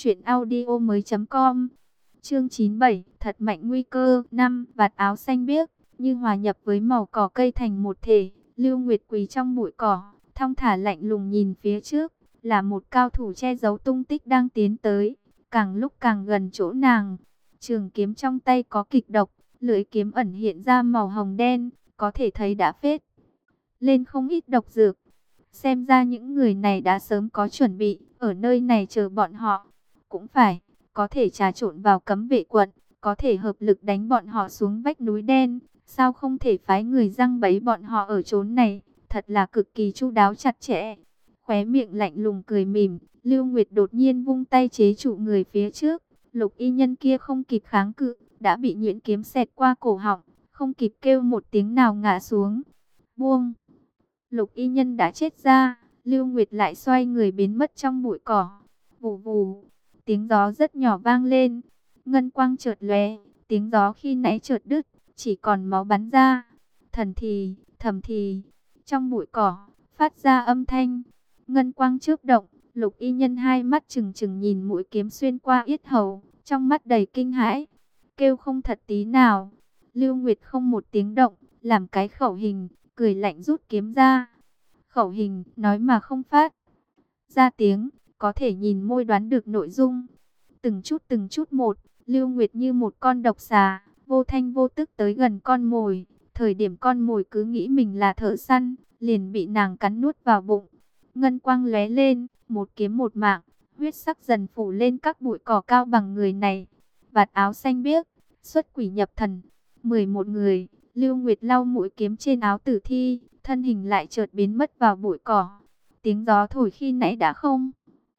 truyệnaudiomoi.com. Chương 97, thật mạnh nguy cơ. 5, vạt áo xanh biếc như hòa nhập với màu cỏ cây thành một thể. Lưu Nguyệt quỳ trong bụi cỏ, thong thả lạnh lùng nhìn phía trước, là một cao thủ che giấu tung tích đang tiến tới, càng lúc càng gần chỗ nàng. Trường kiếm trong tay có kịch độc, lưỡi kiếm ẩn hiện ra màu hồng đen, có thể thấy đã phết lên không ít độc dược. Xem ra những người này đã sớm có chuẩn bị, ở nơi này chờ bọn họ. Cũng phải, có thể trà trộn vào cấm vệ quận, có thể hợp lực đánh bọn họ xuống vách núi đen. Sao không thể phái người giăng bẫy bọn họ ở chốn này, thật là cực kỳ chu đáo chặt chẽ. Khóe miệng lạnh lùng cười mỉm, Lưu Nguyệt đột nhiên vung tay chế trụ người phía trước. Lục y nhân kia không kịp kháng cự, đã bị nhuyễn kiếm xẹt qua cổ họng, không kịp kêu một tiếng nào ngã xuống. Buông! Lục y nhân đã chết ra, Lưu Nguyệt lại xoay người biến mất trong bụi cỏ. Vù vù! Tiếng gió rất nhỏ vang lên, ngân quang chợt lóe, tiếng gió khi nãy chợt đứt, chỉ còn máu bắn ra. Thần thì, thầm thì, trong bụi cỏ, phát ra âm thanh, ngân quang chớp động. Lục y nhân hai mắt trừng trừng nhìn mũi kiếm xuyên qua yết hầu, trong mắt đầy kinh hãi, kêu không thật tí nào. Lưu Nguyệt không một tiếng động, làm cái khẩu hình, cười lạnh rút kiếm ra. Khẩu hình, nói mà không phát ra tiếng, có thể nhìn môi đoán được nội dung. Từng chút một, Lưu Nguyệt như một con độc xà, vô thanh vô tức tới gần con mồi. Thời điểm con mồi cứ nghĩ mình là thợ săn, liền bị nàng cắn nuốt vào bụng. Ngân quang lóe lên, một kiếm một mạng, huyết sắc dần phủ lên các bụi cỏ cao bằng người này. Vạt áo xanh biếc, xuất quỷ nhập thần. 11 người, Lưu Nguyệt lau mũi kiếm trên áo tử thi, thân hình lại chợt biến mất vào bụi cỏ. Tiếng gió thổi khi nãy đã không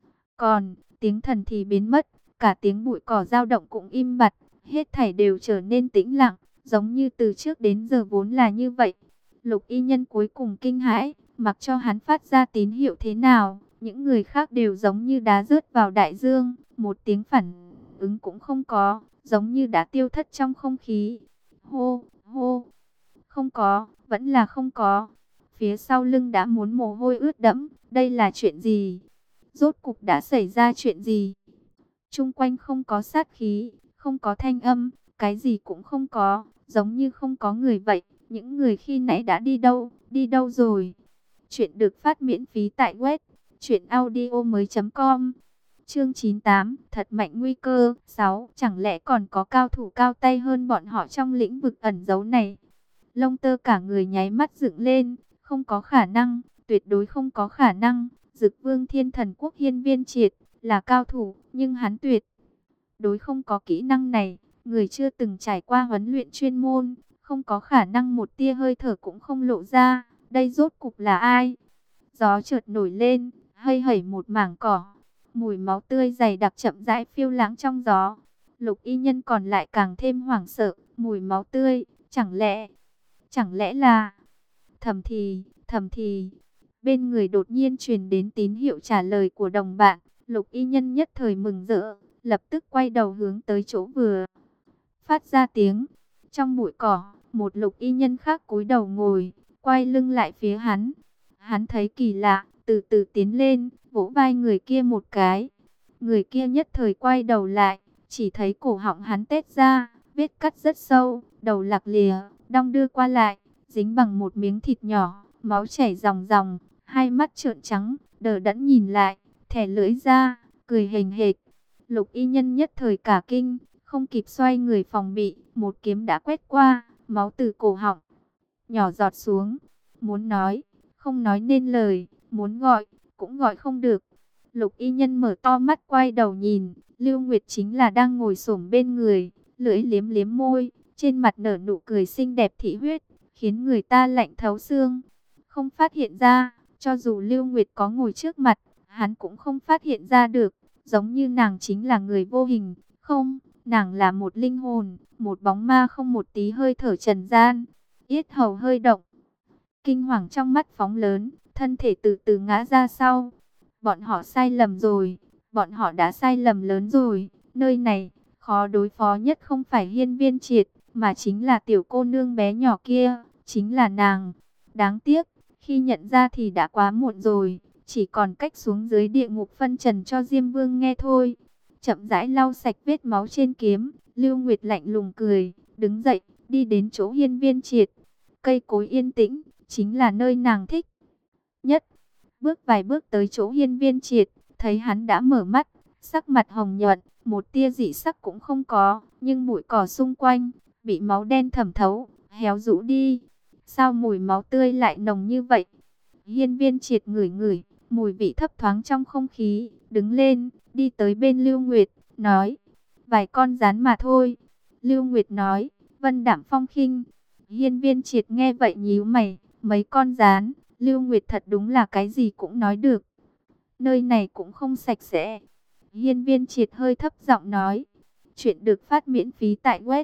còn, tiếng thần thì biến mất, cả tiếng bụi cỏ dao động cũng im bặt, hết thảy đều trở nên tĩnh lặng, giống như từ trước đến giờ vốn là như vậy. Lục y nhân cuối cùng kinh hãi, mặc cho hắn phát ra tín hiệu thế nào, những người khác đều giống như đá rớt vào đại dương, một tiếng phản ứng cũng không có, giống như đã tiêu thất trong không khí. Hô, hô, không có, vẫn là không có. Phía sau lưng đã muốn mồ hôi ướt đẫm, đây là chuyện gì? Rốt cục đã xảy ra chuyện gì? Chung quanh không có sát khí, không có thanh âm, cái gì cũng không có, giống như không có người vậy. Những người khi nãy đã đi đâu rồi? Chuyện được phát miễn phí tại web truyệnaudiomoi.com. Chương 98, thật mạnh nguy cơ. 6. Chẳng lẽ còn có cao thủ cao tay hơn bọn họ trong lĩnh vực ẩn giấu này? Lông tơ cả người nháy mắt dựng lên, không có khả năng, tuyệt đối không có khả năng. Dực Vương Thiên Thần Quốc Hiên Viên Triệt là cao thủ, nhưng hắn tuyệt đối không có kỹ năng này, người chưa từng trải qua huấn luyện chuyên môn, không có khả năng một tia hơi thở cũng không lộ ra. Đây rốt cục là ai? Gió chợt nổi lên, hơi hẩy một mảng cỏ. Mùi máu tươi dày đặc chậm rãi phiêu lãng trong gió. Lục y nhân còn lại càng thêm hoảng sợ. Mùi máu tươi, chẳng lẽ là... Thầm thì... Bên người đột nhiên truyền đến tín hiệu trả lời của đồng bạn. Lục y nhân nhất thời mừng rỡ, lập tức quay đầu hướng tới chỗ vừa phát ra tiếng. Trong bụi cỏ, một lục y nhân khác cúi đầu ngồi, quay lưng lại phía hắn. Hắn thấy kỳ lạ, từ từ tiến lên, vỗ vai người kia một cái. Người kia nhất thời quay đầu lại, chỉ thấy cổ họng hắn tét ra, vết cắt rất sâu, đầu lạc lìa, đong đưa qua lại, dính bằng một miếng thịt nhỏ, máu chảy ròng ròng, hai mắt trợn trắng, đờ đẫn nhìn lại, thè lưỡi ra, cười hềnh hệt. Lục y nhân nhất thời cả kinh, không kịp xoay người phòng bị, một kiếm đã quét qua, máu từ cổ họng nhỏ giọt xuống, muốn nói, không nói nên lời, muốn gọi, cũng gọi không được. Lục y nhân mở to mắt quay đầu nhìn, Lưu Nguyệt chính là đang ngồi xổm bên người, lưỡi liếm liếm môi, trên mặt nở nụ cười xinh đẹp thị huyết, khiến người ta lạnh thấu xương. Không phát hiện ra, cho dù Lưu Nguyệt có ngồi trước mặt, hắn cũng không phát hiện ra được, giống như nàng chính là người vô hình, không, nàng là một linh hồn, một bóng ma không một tí hơi thở trần gian. Yết hầu hơi động, kinh hoàng trong mắt phóng lớn, thân thể từ từ ngã ra sau. Bọn họ sai lầm rồi, bọn họ đã sai lầm lớn rồi. Nơi này, khó đối phó nhất không phải Hiên Viên Triệt, mà chính là tiểu cô nương bé nhỏ kia, chính là nàng. Đáng tiếc, khi nhận ra thì đã quá muộn rồi, chỉ còn cách xuống dưới địa ngục phân trần cho Diêm Vương nghe thôi. Chậm rãi lau sạch vết máu trên kiếm, Lưu Nguyệt lạnh lùng cười, đứng dậy, đi đến chỗ Hiên Viên Triệt. Cây cối yên tĩnh, chính là nơi nàng thích nhất. Bước vài bước tới chỗ Hiên Viên Triệt, thấy hắn đã mở mắt, sắc mặt hồng nhuận, một tia dị sắc cũng không có, nhưng bụi cỏ xung quanh bị máu đen thẩm thấu, héo rũ đi. Sao mùi máu tươi lại nồng như vậy? Hiên Viên Triệt ngửi ngửi, mùi vị thấp thoáng trong không khí, đứng lên, đi tới bên Lưu Nguyệt, nói: "Vài con gián mà thôi." Lưu Nguyệt nói, vân đạm phong khinh. Hiên Viên Triệt nghe vậy nhíu mày, mấy con gián, Lưu Nguyệt thật đúng là cái gì cũng nói được. Nơi này cũng không sạch sẽ. Hiên Viên Triệt hơi thấp giọng nói. Chuyện được phát miễn phí tại web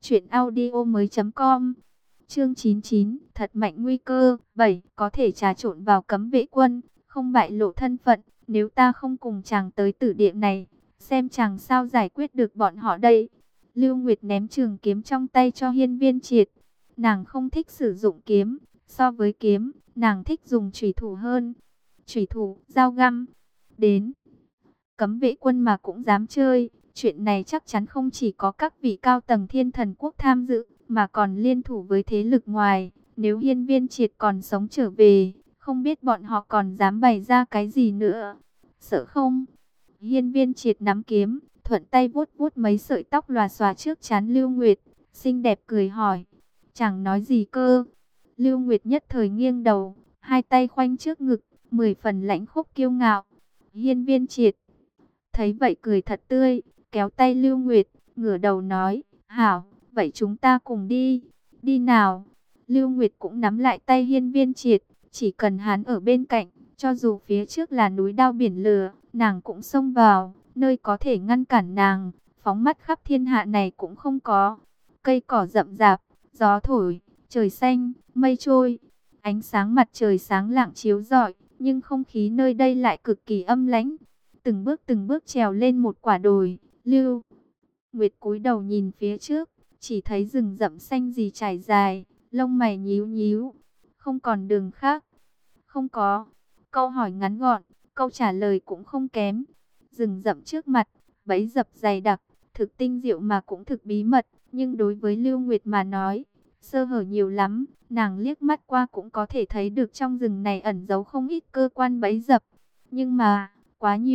truyệnaudiomoi.com. Chương 99, thật mạnh nguy cơ. 7. Có thể trà trộn vào cấm vệ quân, không bại lộ thân phận. Nếu ta không cùng chàng tới tử địa này, xem chàng sao giải quyết được bọn họ đây. Lưu Nguyệt ném trường kiếm trong tay cho Hiên Viên Triệt. Nàng không thích sử dụng kiếm, so với kiếm, nàng thích dùng chủy thủ hơn. Chủy thủ, dao găm. Đến cấm vệ quân mà cũng dám chơi, chuyện này chắc chắn không chỉ có các vị cao tầng Thiên Thần Quốc tham dự, mà còn liên thủ với thế lực ngoài. Nếu Hiên Viên Triệt còn sống trở về, không biết bọn họ còn dám bày ra cái gì nữa. Sợ không? Hiên Viên Triệt nắm kiếm, thuận tay vuốt vuốt mấy sợi tóc lòa xòa trước trán Lưu Nguyệt, xinh đẹp cười hỏi. Chẳng nói gì cơ. Lưu Nguyệt nhất thời nghiêng đầu, hai tay khoanh trước ngực, 10 phần lãnh khốc kiêu ngạo. Hiên Viên Triệt thấy vậy cười thật tươi, kéo tay Lưu Nguyệt, ngửa đầu nói, hảo, vậy chúng ta cùng đi. Đi nào. Lưu Nguyệt cũng nắm lại tay Hiên Viên Triệt, chỉ cần hắn ở bên cạnh, cho dù phía trước là núi đao biển lửa, nàng cũng xông vào, nơi có thể ngăn cản nàng, phóng mắt khắp thiên hạ này cũng không có. Cây cỏ rậm rạp, gió thổi, trời xanh, mây trôi, ánh sáng mặt trời sáng lạng chiếu rọi, nhưng không khí nơi đây lại cực kỳ âm lãnh. Từng bước trèo lên một quả đồi, Lưu Nguyệt cúi đầu nhìn phía trước, chỉ thấy rừng rậm xanh gì trải dài, lông mày nhíu nhíu, không còn đường khác. Không có. Câu hỏi ngắn gọn, câu trả lời cũng không kém. Rừng rậm trước mặt, bẫy dập dày đặc, thực tinh diệu mà cũng thực bí mật, nhưng đối với Lưu Nguyệt mà nói, sơ hở nhiều lắm. Nàng liếc mắt qua cũng có thể thấy được trong rừng này ẩn giấu không ít cơ quan bẫy dập, nhưng mà quá nhiều,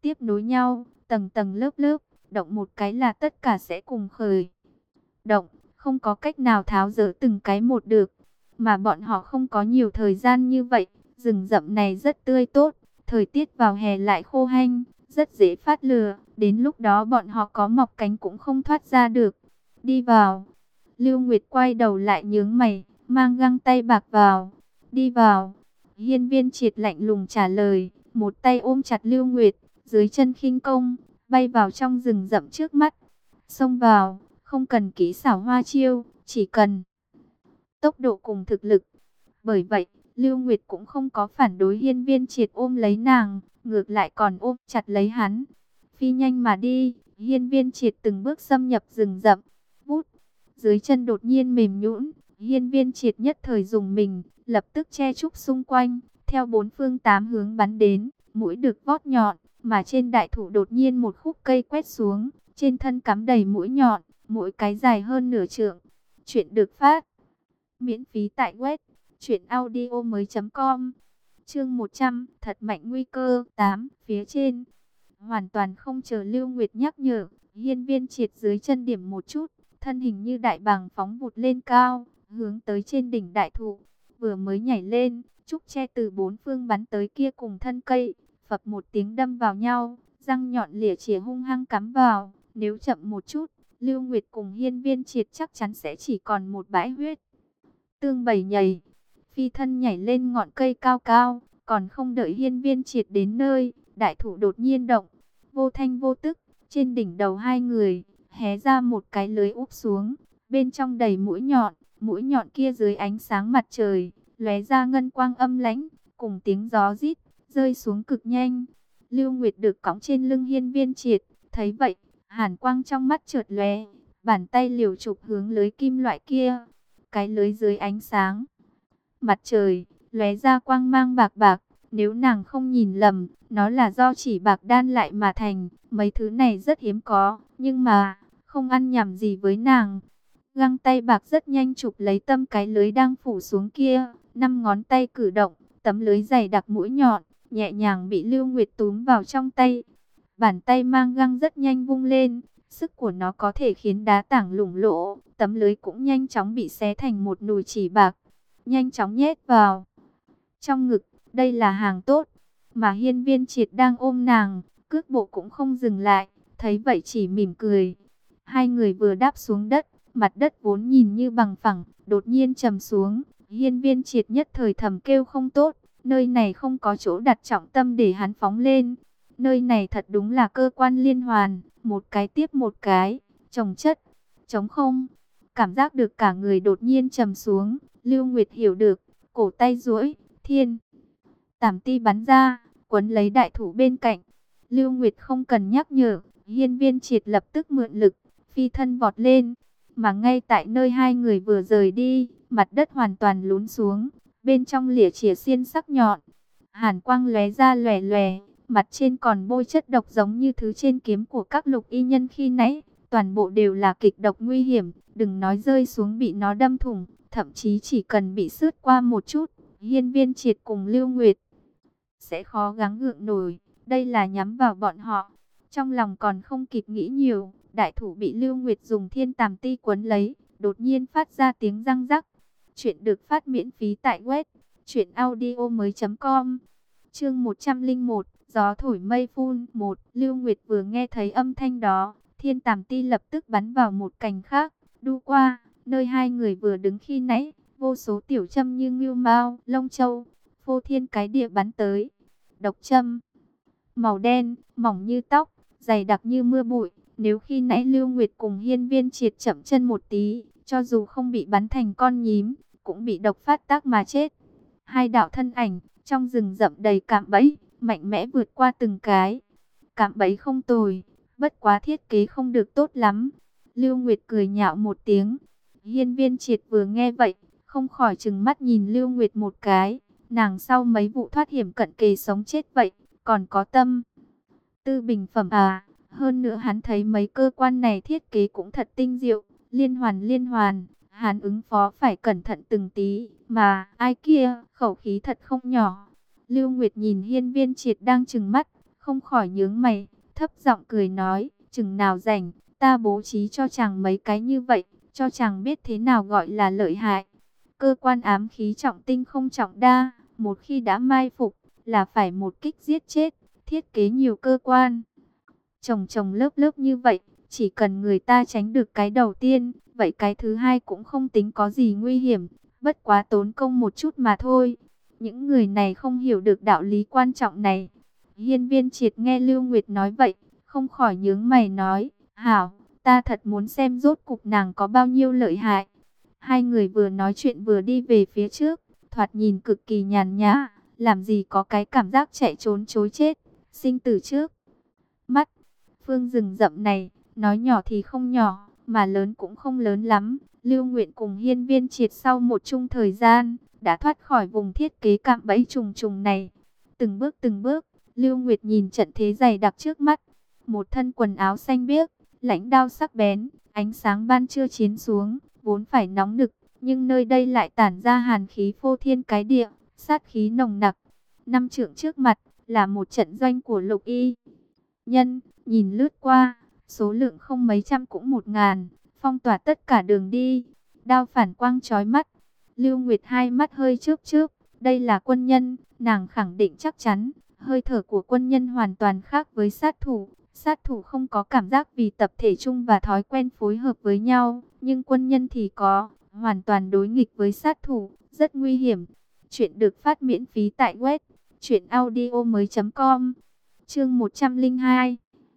tiếp nối nhau, tầng tầng lớp lớp, động một cái là tất cả sẽ cùng khởi động, không có cách nào tháo dỡ từng cái một được. Mà bọn họ không có nhiều thời gian như vậy, rừng rậm này rất tươi tốt, thời tiết vào hè lại khô hanh, rất dễ phát lửa, đến lúc đó bọn họ có mọc cánh cũng không thoát ra được. Đi vào. Lưu Nguyệt quay đầu lại nhướng mày, mang găng tay bạc vào. Đi vào. Hiên Viên Triệt lạnh lùng trả lời, một tay ôm chặt Lưu Nguyệt, dưới chân khinh công, bay vào trong rừng rậm trước mắt. Xông vào, không cần kỹ xảo hoa chiêu, chỉ cần tốc độ cùng thực lực. Bởi vậy, Lưu Nguyệt cũng không có phản đối Hiên Viên Triệt ôm lấy nàng, ngược lại còn ôm chặt lấy hắn. Phi nhanh mà đi, Hiên Viên Triệt từng bước xâm nhập rừng rậm. Vút, dưới chân đột nhiên mềm nhũn, Hiên Viên Triệt nhất thời dùng mình, lập tức che chúc xung quanh, theo bốn phương tám hướng bắn đến, mũi được vót nhọn, mà trên đại thụ đột nhiên một khúc cây quét xuống, trên thân cắm đầy mũi nhọn, mỗi cái dài hơn nửa trượng. Chuyện được phát miễn phí tại web truyệnaudiomoi.com. Chương 100, thật mạnh nguy cơ 8, phía trên. Hoàn toàn không chờ Lưu Nguyệt nhắc nhở, Hiên Viên Triệt dưới chân điểm một chút, thân hình như đại bàng phóng vụt lên cao, hướng tới trên đỉnh đại thụ. Vừa mới nhảy lên, trúc tre từ bốn phương bắn tới kia cùng thân cây, phập một tiếng đâm vào nhau, răng nhọn lìa chìa hung hăng cắm vào. Nếu chậm một chút, Lưu Nguyệt cùng Hiên Viên Triệt chắc chắn sẽ chỉ còn một bãi huyết tương bầy nhầy. Phi thân nhảy lên ngọn cây cao cao, còn không đợi Hiên Viên Triệt đến nơi, đại thụ đột nhiên động, vô thanh vô tức, trên đỉnh đầu hai người hé ra một cái lưới úp xuống, bên trong đầy mũi nhọn kia dưới ánh sáng mặt trời lóe ra ngân quang âm lãnh, cùng tiếng gió rít rơi xuống cực nhanh. Lưu Nguyệt được cõng trên lưng Hiên Viên Triệt, thấy vậy, hàn quang trong mắt chợt lóe, bàn tay liều chụp hướng lưới kim loại kia. Cái lưới dưới ánh sáng mặt trời lóe ra quang mang bạc bạc, nếu nàng không nhìn lầm, nó là do chỉ bạc đan lại mà thành. Mấy thứ này rất hiếm có, nhưng mà không ăn nhầm gì với nàng. Găng tay bạc rất nhanh chụp lấy tâm cái lưới đang phủ xuống kia, năm ngón tay cử động, tấm lưới dày đặc mũi nhọn nhẹ nhàng bị Lưu Nguyệt túm vào trong tay. Bàn tay mang găng rất nhanh vung lên, sức của nó có thể khiến đá tảng lủng lỗ, tấm lưới cũng nhanh chóng bị xé thành một nùi chỉ bạc, nhanh chóng nhét vào trong ngực. Đây là hàng tốt, mà Hiên Viên Triệt đang ôm nàng, cước bộ cũng không dừng lại, thấy vậy chỉ mỉm cười. Hai người vừa đáp xuống đất, mặt đất vốn nhìn như bằng phẳng, đột nhiên trầm xuống. Hiên Viên Triệt nhất thời thầm kêu không tốt, nơi này không có chỗ đặt trọng tâm để hắn phóng lên. Nơi này thật đúng là cơ quan liên hoàn, một cái tiếp một cái, chồng chất, trống không. Cảm giác được cả người đột nhiên trầm xuống, Lưu Nguyệt hiểu được, cổ tay duỗi, thiên tảm ti bắn ra, quấn lấy đại thủ bên cạnh. Lưu Nguyệt không cần nhắc nhở, Hiên Viên Triệt lập tức mượn lực, phi thân vọt lên. Mà ngay tại nơi hai người vừa rời đi, mặt đất hoàn toàn lún xuống, bên trong lìa chìa xiên sắc nhọn, hàn quang lóe ra lòe lòe. Mặt trên còn bôi chất độc giống như thứ trên kiếm của các lục y nhân khi nãy. Toàn bộ đều là kịch độc nguy hiểm, đừng nói rơi xuống bị nó đâm thủng, thậm chí chỉ cần bị sướt qua một chút, Hiên Viên Triệt cùng Lưu Nguyệt sẽ khó gắng gượng nổi. Đây là nhắm vào bọn họ. Trong lòng còn không kịp nghĩ nhiều, đại thủ bị Lưu Nguyệt dùng thiên tàm ti quấn lấy, đột nhiên phát ra tiếng răng rắc. Chuyện được phát miễn phí tại web truyệnaudiomoi.com. Chương 101, gió thổi mây phun. 1. Lưu Nguyệt vừa nghe thấy âm thanh đó, thiên tàm ti lập tức bắn vào một cành khác, đu qua nơi hai người vừa đứng khi nãy. Vô số tiểu châm như ngưu mao, lông châu, phô thiên cái địa bắn tới. Độc châm màu đen, mỏng như tóc, dày đặc như mưa bụi. Nếu khi nãy Lưu Nguyệt cùng Hiên Viên Triệt chậm chân một tí, cho dù không bị bắn thành con nhím, cũng bị độc phát tác mà chết. Hai đạo thân ảnh trong rừng rậm đầy cạm bẫy, mạnh mẽ vượt qua từng cái. Cạm bẫy không tồi, bất quá thiết kế không được tốt lắm. Lưu Nguyệt cười nhạo một tiếng. Hiên Viên Triệt vừa nghe vậy, không khỏi trừng mắt nhìn Lưu Nguyệt một cái. Nàng sau mấy vụ thoát hiểm cận kề sống chết vậy, còn có tâm tư bình phẩm à? Hơn nữa hắn thấy mấy cơ quan này thiết kế cũng thật tinh diệu, liên hoàn, hắn ứng phó phải cẩn thận từng tí, mà ai kia, khẩu khí thật không nhỏ. Lưu Nguyệt nhìn Hiên Viên Triệt đang trừng mắt, không khỏi nhướng mày, thấp giọng cười nói, chừng nào rảnh, ta bố trí cho chàng mấy cái như vậy, cho chàng biết thế nào gọi là lợi hại. Cơ quan ám khí trọng tinh không trọng đa, một khi đã mai phục, là phải một kích giết chết, thiết kế nhiều cơ quan. Chồng chồng lớp lớp như vậy, chỉ cần người ta tránh được cái đầu tiên, vậy cái thứ hai cũng không tính có gì nguy hiểm, bất quá tốn công một chút mà thôi. Những người này không hiểu được đạo lý quan trọng này. Hiên Viên Triệt nghe Lưu Nguyệt nói vậy, không khỏi nhướng mày nói, hảo, ta thật muốn xem rốt cục nàng có bao nhiêu lợi hại. Hai người vừa nói chuyện vừa đi về phía trước, thoạt nhìn cực kỳ nhàn nhã, làm gì có cái cảm giác chạy trốn chối chết, sinh tử trước mắt. Phương rừng rậm này, nói nhỏ thì không nhỏ, mà lớn cũng không lớn lắm. Lưu Nguyện cùng Hiên Viên Triệt sau một chung thời gian, đã thoát khỏi vùng thiết kế cạm bẫy trùng trùng này. Từng bước, Lưu Nguyệt nhìn trận thế dày đặc trước mắt. Một thân quần áo xanh biếc, lãnh đao sắc bén, ánh sáng ban trưa chiến xuống, vốn phải nóng nực, nhưng nơi đây lại tản ra hàn khí phô thiên cái địa, sát khí nồng nặc. Năm trượng trước mặt, là một trận doanh của Lục Y nhân, nhìn lướt qua, số lượng không mấy trăm cũng 1000, phong tỏa tất cả đường đi. Đao phản quang chói mắt. Lưu Nguyệt hai mắt hơi chớp chớp, đây là quân nhân, nàng khẳng định chắc chắn, hơi thở của quân nhân hoàn toàn khác với sát thủ. Sát thủ không có cảm giác vì tập thể chung và thói quen phối hợp với nhau, nhưng quân nhân thì có, hoàn toàn đối nghịch với sát thủ, rất nguy hiểm. Chuyện được phát miễn phí tại web truyệnaudiomoi.com. Chương 102.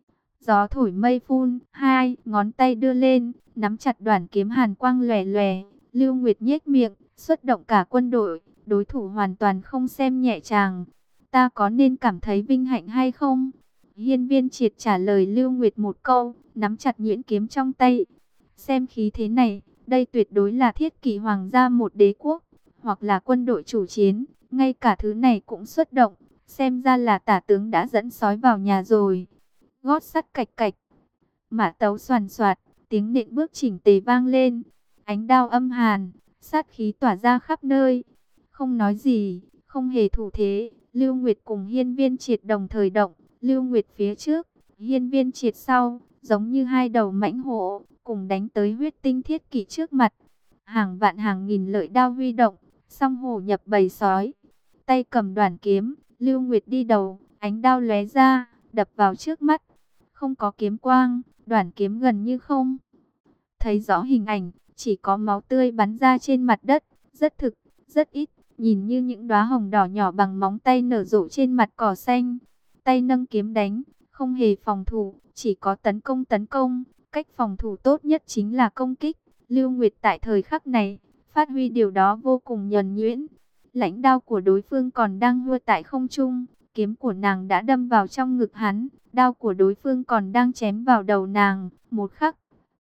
Gió thổi mây phun, hai ngón tay đưa lên, nắm chặt đoản kiếm hàn quang lòe lòe. Lưu Nguyệt nhếch miệng, xuất động cả quân đội, đối thủ hoàn toàn không xem nhẹ chàng. Ta có nên cảm thấy vinh hạnh hay không? Hiên Viên Triệt trả lời Lưu Nguyệt một câu, nắm chặt nhuyễn kiếm trong tay. Xem khí thế này, đây tuyệt đối là thiết kỵ hoàng gia một đế quốc, hoặc là quân đội chủ chiến, ngay cả thứ này cũng xuất động. Xem ra là tả tướng đã dẫn sói vào nhà rồi. Gót sắt cạch cạch, mã tấu xoàn xoạt, tiếng nện bước chỉnh tề vang lên. Ánh đao âm hàn, sát khí tỏa ra khắp nơi. Không nói gì, không hề thủ thế. Lưu Nguyệt cùng Hiên Viên Triệt đồng thời động. Lưu Nguyệt phía trước, Hiên Viên Triệt sau, giống như hai đầu mãnh hổ, cùng đánh tới huyết tinh thiết kỵ trước mặt. Hàng vạn hàng nghìn lợi đao huy động, song hổ nhập bầy sói. Tay cầm đoản kiếm, Lưu Nguyệt đi đầu, ánh đao lóe ra, đập vào trước mắt. Không có kiếm quang, đoản kiếm gần như không thấy rõ hình ảnh, chỉ có máu tươi bắn ra trên mặt đất, rất thực, rất ít, nhìn như những đóa hồng đỏ nhỏ bằng móng tay nở rộ trên mặt cỏ xanh. Tay nâng kiếm đánh, không hề phòng thủ, chỉ có tấn công, cách phòng thủ tốt nhất chính là công kích. Lưu Nguyệt tại thời khắc này, phát huy điều đó vô cùng nhuần nhuyễn. Lãnh đao của đối phương còn đang hua tại không trung, kiếm của nàng đã đâm vào trong ngực hắn, đao của đối phương còn đang chém vào đầu nàng. Một khắc,